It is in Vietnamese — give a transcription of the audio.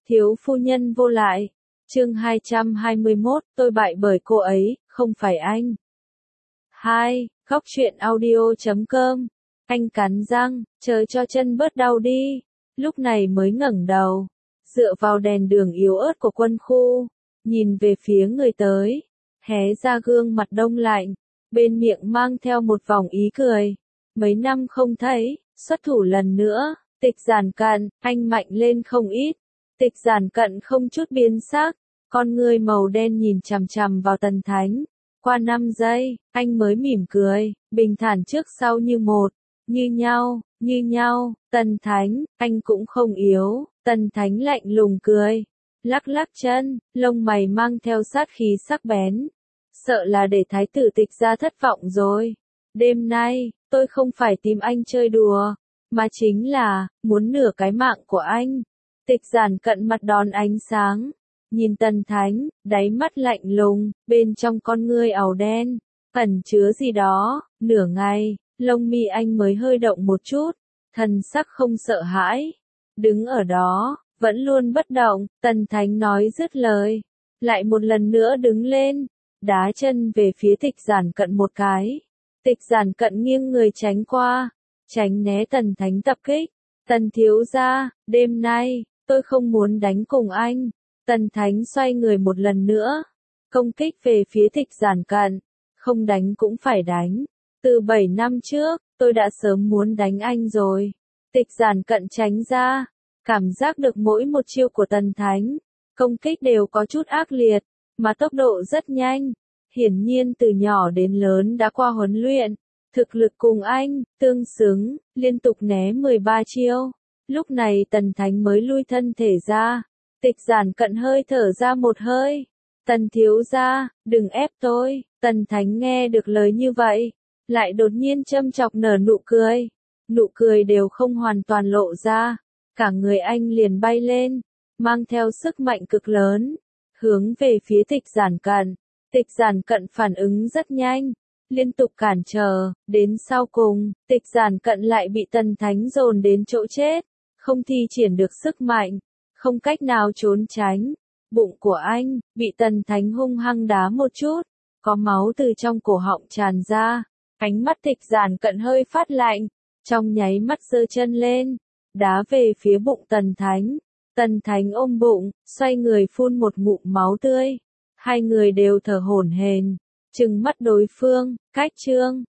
Thiếu phu nhân vô lại. Chương 221, tôi bại bởi cô ấy, không phải anh. 2. Góc truyện audio.com. Anh cắn răng, chờ cho chân bớt đau đi. Lúc này mới ngẩng đầu, dựa vào đèn đường yếu ớt của quân khu, nhìn về phía người tới, hé ra gương mặt đông lạnh, bên miệng mang theo một vòng ý cười. Mấy năm không thấy, xuất thủ lần nữa. Tịch Giản Cận, anh mạnh lên không ít. Tịch Giản Cận không chút biến sắc, con ngươi màu đen nhìn chằm chằm vào Tần Thánh. Qua 5 giây, anh mới mỉm cười, bình thản trước sau như một, như nhau. Tần Thánh, anh cũng không yếu. Tần Thánh lạnh lùng cười, lắc lắc chân, lông mày mang theo sát khí sắc bén. Sợ là để thái tử Tịch gia thất vọng rồi. Đêm nay, tôi không phải tìm anh chơi đùa, mà chính là, muốn nửa cái mạng của anh. Tịch Giản Cận mặt đón ánh sáng, nhìn Tần Thánh, đáy mắt lạnh lùng, bên trong con ngươi ảo đen, ẩn chứa gì đó. Nửa ngày, lông mi anh mới hơi động một chút, thần sắc không sợ hãi. Đứng ở đó, vẫn luôn bất động. Tần Thánh nói dứt lời, lại một lần nữa đứng lên, đá chân về phía Tịch Giản Cận một cái. Tịch Giản Cận nghiêng người tránh qua, tránh né Tần Thánh tập kích. Tần thiếu gia, đêm nay, tôi không muốn đánh cùng anh. Tần Thánh xoay người một lần nữa, công kích về phía Tịch Giản Cận. Không đánh cũng phải đánh. Từ 7 năm trước, tôi đã sớm muốn đánh anh rồi. Tịch Giản Cận tránh ra, cảm giác được mỗi một chiêu của Tần Thánh, công kích đều có chút ác liệt, mà tốc độ rất nhanh. Hiển nhiên từ nhỏ đến lớn đã qua huấn luyện, thực lực cùng anh, tương xứng, liên tục né 13 chiêu. Lúc này Tần Thánh mới lui thân thể ra. Tịch Giản Cận hơi thở ra một hơi. Tần thiếu gia, đừng ép tôi. Tần Thánh nghe được lời như vậy, lại đột nhiên châm chọc nở nụ cười. Nụ cười đều không hoàn toàn lộ ra. Cả người anh liền bay lên, mang theo sức mạnh cực lớn, hướng về phía Tịch Giản Cận. Tịch Giản Cận phản ứng rất nhanh, liên tục cản trở, đến sau cùng, Tịch Giản Cận lại bị Tần Thánh dồn đến chỗ chết, không thi triển được sức mạnh, không cách nào trốn tránh. Bụng của anh, bị Tần Thánh hung hăng đá một chút, có máu từ trong cổ họng tràn ra. Ánh mắt Tịch Giản Cận hơi phát lạnh, trong nháy mắt giơ chân lên, đá về phía bụng Tần Thánh. Tần Thánh ôm bụng, xoay người phun một ngụm máu tươi. Hai người đều thở hổn hển, trừng mắt đối phương. Cách chương